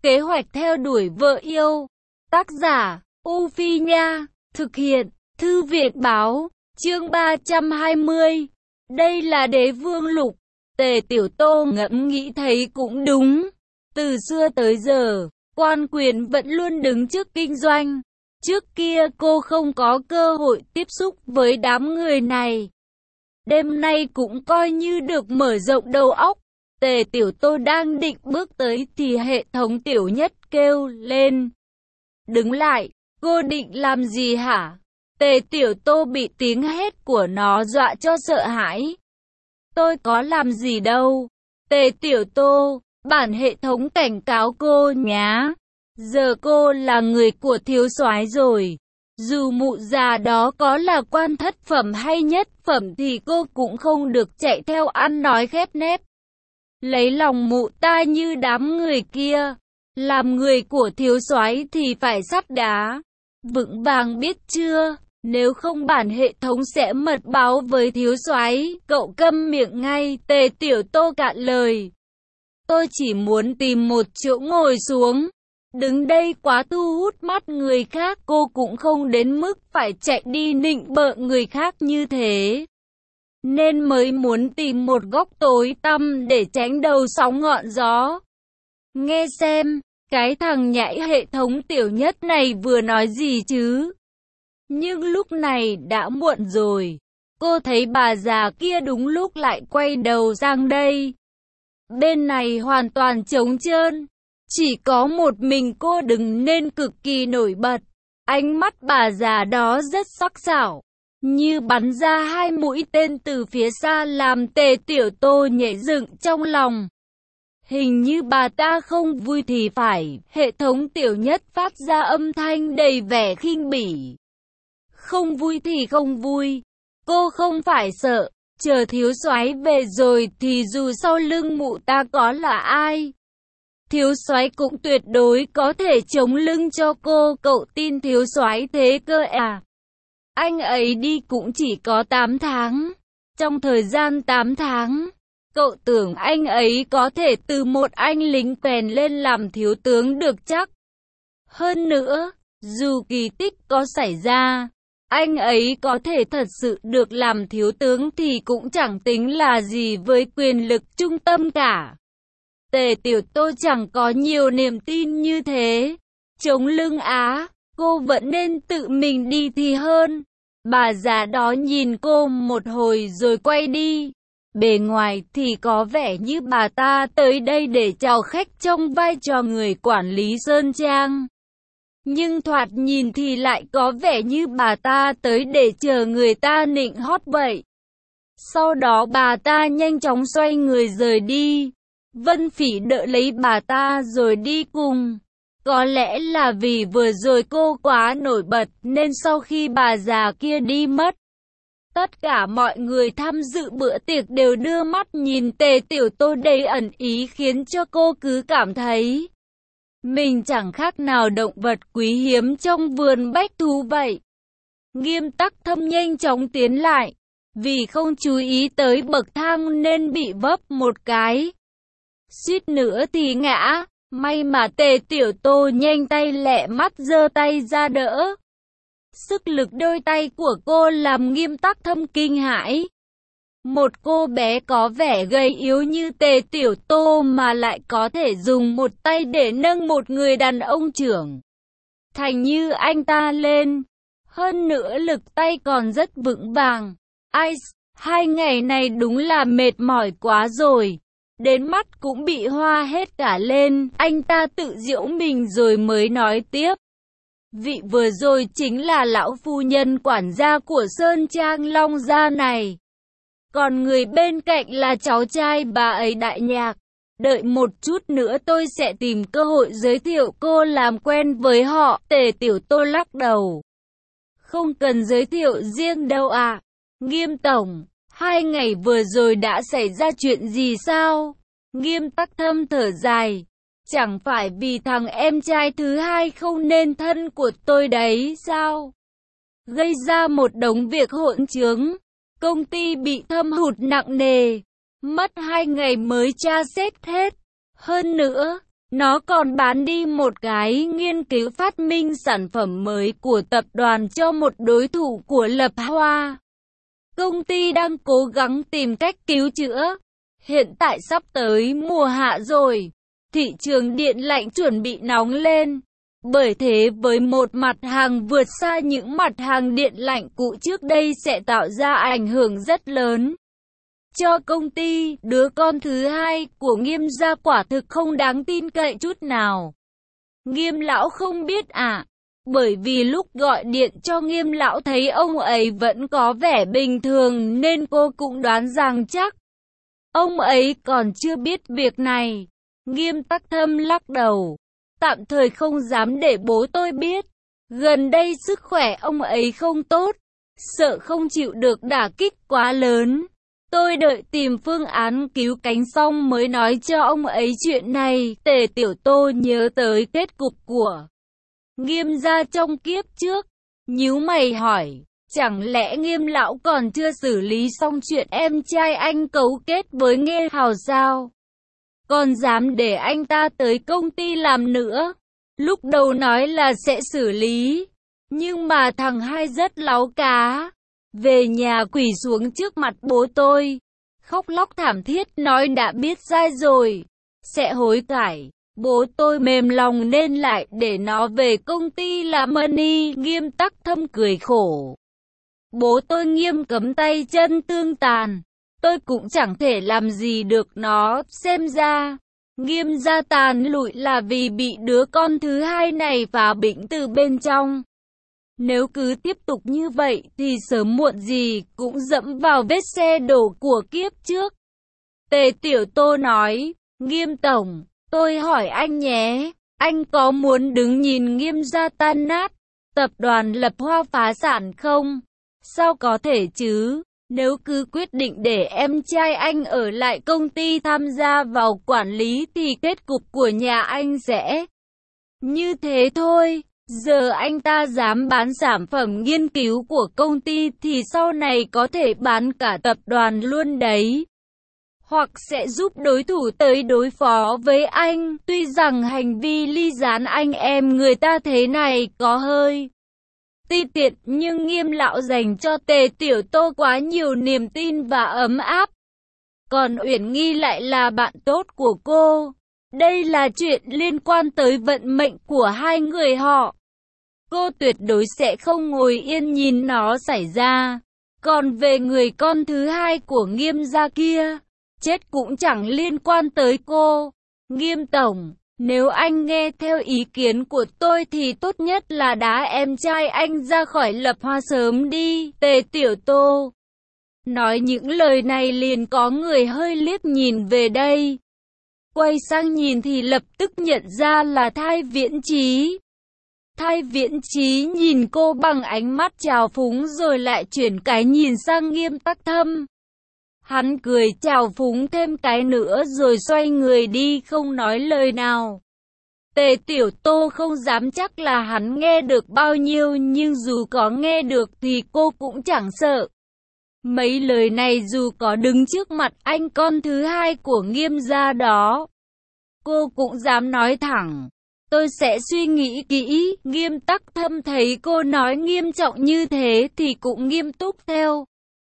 Kế hoạch theo đuổi vợ yêu. Tác giả, U Phi Nha. Thực hiện, Thư viện Báo. Chương 320. Đây là Đế Vương Lục. Tề Tiểu Tô ngẫm nghĩ thấy cũng đúng. Từ xưa tới giờ, quan quyền vẫn luôn đứng trước kinh doanh. Trước kia cô không có cơ hội tiếp xúc với đám người này. Đêm nay cũng coi như được mở rộng đầu óc. Tề Tiểu Tô đang định bước tới thì hệ thống Tiểu Nhất kêu lên. Đứng lại, cô định làm gì hả? Tề Tiểu Tô bị tiếng hét của nó dọa cho sợ hãi. Tôi có làm gì đâu. Tề Tiểu Tô, bản hệ thống cảnh cáo cô nhá. Giờ cô là người của thiếu soái rồi. Dù mụ già đó có là quan thất phẩm hay nhất phẩm thì cô cũng không được chạy theo ăn nói khép nép. Lấy lòng mụ ta như đám người kia. Làm người của thiếu soái thì phải sắt đá. Vững vàng biết chưa? Nếu không bản hệ thống sẽ mật báo với thiếu soái. Cậu câm miệng ngay. Tề Tiểu Tô cạn lời. Tôi chỉ muốn tìm một chỗ ngồi xuống. Đứng đây quá thu hút mắt người khác. Cô cũng không đến mức phải chạy đi nịnh bợ người khác như thế. Nên mới muốn tìm một góc tối tăm để tránh đầu sóng ngọn gió. Nghe xem, cái thằng nhãi hệ thống Tiểu Nhất này vừa nói gì chứ? Nhưng lúc này đã muộn rồi. Cô thấy bà già kia đúng lúc lại quay đầu sang đây. Bên này hoàn toàn trống trơn. Chỉ có một mình cô đứng nên cực kỳ nổi bật. Ánh mắt bà già đó rất sắc sảo. Như bắn ra hai mũi tên từ phía xa làm Tề Tiểu Tô nhảy dựng trong lòng. Hình như bà ta không vui thì phải. Hệ thống Tiểu Nhất phát ra âm thanh đầy vẻ khinh bỉ. Không vui thì không vui. Cô không phải sợ. Chờ thiếu soái về rồi thì dù sau lưng mụ ta có là ai, thiếu soái cũng tuyệt đối có thể chống lưng cho cô. Cậu tin thiếu soái thế cơ à? Anh ấy đi cũng chỉ có 8 tháng. Trong thời gian 8 tháng, cậu tưởng anh ấy có thể từ một anh lính quèn lên làm thiếu tướng được chắc? Hơn nữa, dù kỳ tích có xảy ra, anh ấy có thể thật sự được làm thiếu tướng thì cũng chẳng tính là gì với quyền lực trung tâm cả. Tề Tiểu Tô chẳng có nhiều niềm tin như thế. Chống lưng á, cô vẫn nên tự mình đi thì hơn. Bà già đó nhìn cô một hồi rồi quay đi. Bề ngoài thì có vẻ như bà ta tới đây để chào khách trong vai trò người quản lý sơn trang. Nhưng thoạt nhìn thì lại có vẻ như bà ta tới để chờ người ta nịnh hót vậy. Sau đó bà ta nhanh chóng xoay người rời đi. Vân Phỉ đỡ lấy bà ta rồi đi cùng. Có lẽ là vì vừa rồi cô quá nổi bật nên sau khi bà già kia đi mất, tất cả mọi người tham dự bữa tiệc đều đưa mắt nhìn Tề Tiểu Tô đầy ẩn ý, khiến cho cô cứ cảm thấy mình chẳng khác nào động vật quý hiếm trong vườn bách thú vậy. Nghiêm Tắc Thâm nhanh chóng tiến lại, vì không chú ý tới bậc thang nên bị vấp một cái, suýt nữa thì ngã. May mà Tề Tiểu Tô nhanh tay lẹ mắt giơ tay ra đỡ. Sức lực đôi tay của cô làm Nghiêm Tắc Thâm kinh hãi. Một cô bé có vẻ gầy yếu như Tề Tiểu Tô mà lại có thể dùng một tay để nâng một người đàn ông trưởng thành như anh ta lên. Hơn nữa lực tay còn rất vững vàng. Ai, 2 ngày này đúng là mệt mỏi quá rồi. Đến mắt cũng bị hoa hết cả lên. Anh ta tự giễu mình rồi mới nói tiếp. Vị vừa rồi chính là lão phu nhân quản gia của Sơn Trang Long Gia này. Còn người bên cạnh là cháu trai bà ấy Đại Nhạc. Đợi một chút nữa tôi sẽ tìm cơ hội giới thiệu cô làm quen với họ. Tề Tiểu Tô lắc đầu. Không cần giới thiệu riêng đâu ạ. Nghiêm tổng, 2 ngày vừa rồi đã xảy ra chuyện gì sao? Nghiêm Tắc Thâm thở dài. Chẳng phải vì thằng em trai thứ hai không nên thân của tôi đấy sao? Gây ra một đống việc hỗn chướng. Công ty bị thâm hụt nặng nề. Mất 2 ngày mới tra xét hết. Hơn nữa, Nó còn bán đi một cái nghiên cứu phát minh sản phẩm mới của tập đoàn cho một đối thủ của Lập Hoa. Công ty đang cố gắng tìm cách cứu chữa. Hiện tại sắp tới mùa hạ rồi, thị trường điện lạnh chuẩn bị nóng lên. Bởi thế với một mặt hàng vượt xa những mặt hàng điện lạnh cũ trước đây sẽ tạo ra ảnh hưởng rất lớn cho công ty. Đứa con thứ hai của Nghiêm gia quả thực không đáng tin cậy chút nào. Nghiêm lão không biết à? Bởi vì lúc gọi điện cho Nghiêm lão thấy ông ấy vẫn có vẻ bình thường nên cô cũng đoán rằng chắc ông ấy còn chưa biết việc này. Nghiêm Tắc Thâm lắc đầu. Tạm thời không dám để bố tôi biết. Gần đây sức khỏe ông ấy không tốt, sợ không chịu được đả kích quá lớn. Tôi đợi tìm phương án cứu cánh xong mới nói cho ông ấy chuyện này. Tề Tiểu Tô nhớ tới kết cục của Nghiêm gia trong kiếp trước, nhíu mày hỏi, chẳng lẽ Nghiêm lão còn chưa xử lý xong chuyện em trai anh cấu kết với Nghê Hào sao? Còn dám để anh ta tới công ty làm nữa. Lúc đầu nói là sẽ xử lý, nhưng mà thằng hai rất láu cá. Về nhà quỳ xuống trước mặt bố tôi, khóc lóc thảm thiết nói đã biết sai rồi, sẽ hối cải. Bố tôi mềm lòng nên lại để nó về công ty làm money. Nghiêm Tắc Thâm cười khổ. Bố tôi nghiêm cấm tay chân tương tàn, tôi cũng chẳng thể làm gì được nó. Xem ra Nghiêm gia tàn lụi là vì bị đứa con thứ hai này phá bĩnh từ bên trong. Nếu cứ tiếp tục như vậy thì sớm muộn gì cũng dẫm vào vết xe đổ của kiếp trước. Tề Tiểu Tô nói, Nghiêm tổng, tôi hỏi anh nhé, anh có muốn đứng nhìn Nghiêm gia tan nát, tập đoàn Lập Hoa phá sản không? Sao có thể chứ? Nếu cứ quyết định để em trai anh ở lại công ty tham gia vào quản lý thì kết cục của nhà anh sẽ như thế thôi. Giờ anh ta dám bán sản phẩm nghiên cứu của công ty thì sau này có thể bán cả tập đoàn luôn đấy. Hoặc sẽ giúp đối thủ tới đối phó với anh. Tuy rằng hành vi ly gián anh em người ta thế này có hơi ti tiện, nhưng Nghiêm lão dành cho Tề Tiểu Tô quá nhiều niềm tin và ấm áp. Còn Uyển Nghi lại là bạn tốt của cô. Đây là chuyện liên quan tới vận mệnh của hai người họ. Cô tuyệt đối sẽ không ngồi yên nhìn nó xảy ra. Còn về người con thứ hai của Nghiêm gia kia, chết cũng chẳng liên quan tới cô. Nghiêm tổng, nếu anh nghe theo ý kiến của tôi thì tốt nhất là đá em trai anh ra khỏi Lập Hoa sớm đi. Tề Tiểu Tô nói những lời này liền có người hơi liếc nhìn về đây. Quay sang nhìn thì lập tức nhận ra là Thai Viễn Chí. Thai Viễn Chí nhìn cô bằng ánh mắt trào phúng rồi lại chuyển cái nhìn sang Nghiêm Tắc Thâm. Hắn cười trào phúng thêm cái nữa rồi xoay người đi không nói lời nào. Tề Tiểu Tô không dám chắc là hắn nghe được bao nhiêu, nhưng dù có nghe được thì cô cũng chẳng sợ. Mấy lời này dù có đứng trước mặt anh con thứ hai của Nghiêm gia đó, cô cũng dám nói thẳng. Tôi sẽ suy nghĩ kỹ. Nghiêm Tắc Thâm thấy cô nói nghiêm trọng như thế thì cũng nghiêm túc theo.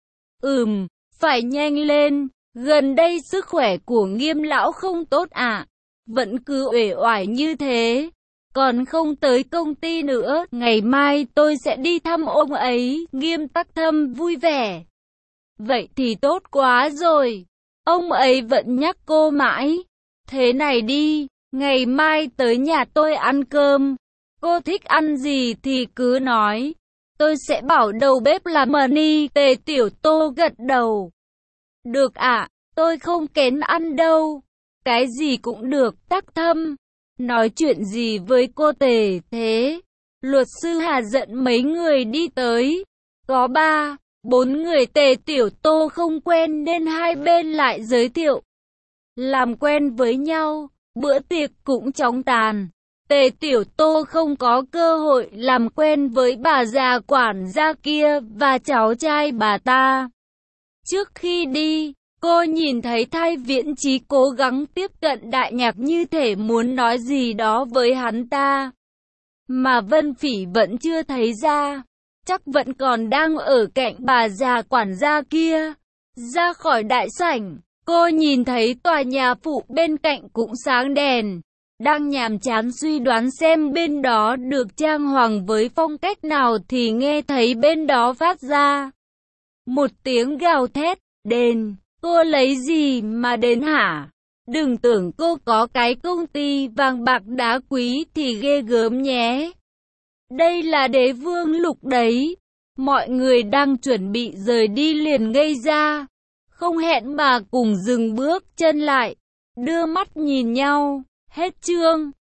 Phải nhanh lên. Gần đây sức khỏe của Nghiêm lão không tốt à? Vẫn cứ uể oải như thế. Còn không tới công ty nữa. Ngày mai tôi sẽ đi thăm ông ấy. Nghiêm Tắc Thâm vui vẻ. Vậy thì tốt quá rồi. Ông ấy vẫn nhắc cô mãi. Thế này đi, ngày mai tới nhà tôi ăn cơm. Cô thích ăn gì thì cứ nói. Tôi sẽ bảo đầu bếp làm money. Tề Tiểu Tô gật đầu. Được ạ, tôi không kén ăn đâu. Cái gì cũng được. Tắc Thâm nói chuyện gì với cô Tề thế? Luật sư Hà dẫn mấy người đi tới. Có 3-4 người. Tề Tiểu Tô không quen nên hai bên lại giới thiệu. Làm quen với nhau, bữa tiệc cũng chóng tàn. Tề Tiểu Tô không có cơ hội làm quen với bà già quản gia kia và cháu trai bà ta. Trước khi đi, Cô nhìn thấy Thay Viễn Chí cố gắng tiếp cận Đại Nhạc như thể muốn nói gì đó với hắn ta. Mà Vân Phỉ vẫn chưa thấy ra. Chắc vẫn còn đang ở cạnh bà già quản gia kia. Ra khỏi đại sảnh, cô nhìn thấy tòa nhà phụ bên cạnh cũng sáng đèn. Đang nhàm chán suy đoán xem bên đó được trang hoàng với phong cách nào thì nghe thấy bên đó phát ra một tiếng gào thét, đền, cô lấy gì mà đến hả? Đừng tưởng cô có cái công ty vàng bạc đá quý thì ghê gớm nhé. Đây là Đế Vương Lục đấy. Mọi người đang chuẩn bị rời đi liền ngây ra. Không hẹn mà cùng dừng bước chân lại, đưa mắt nhìn nhau. Hết chương.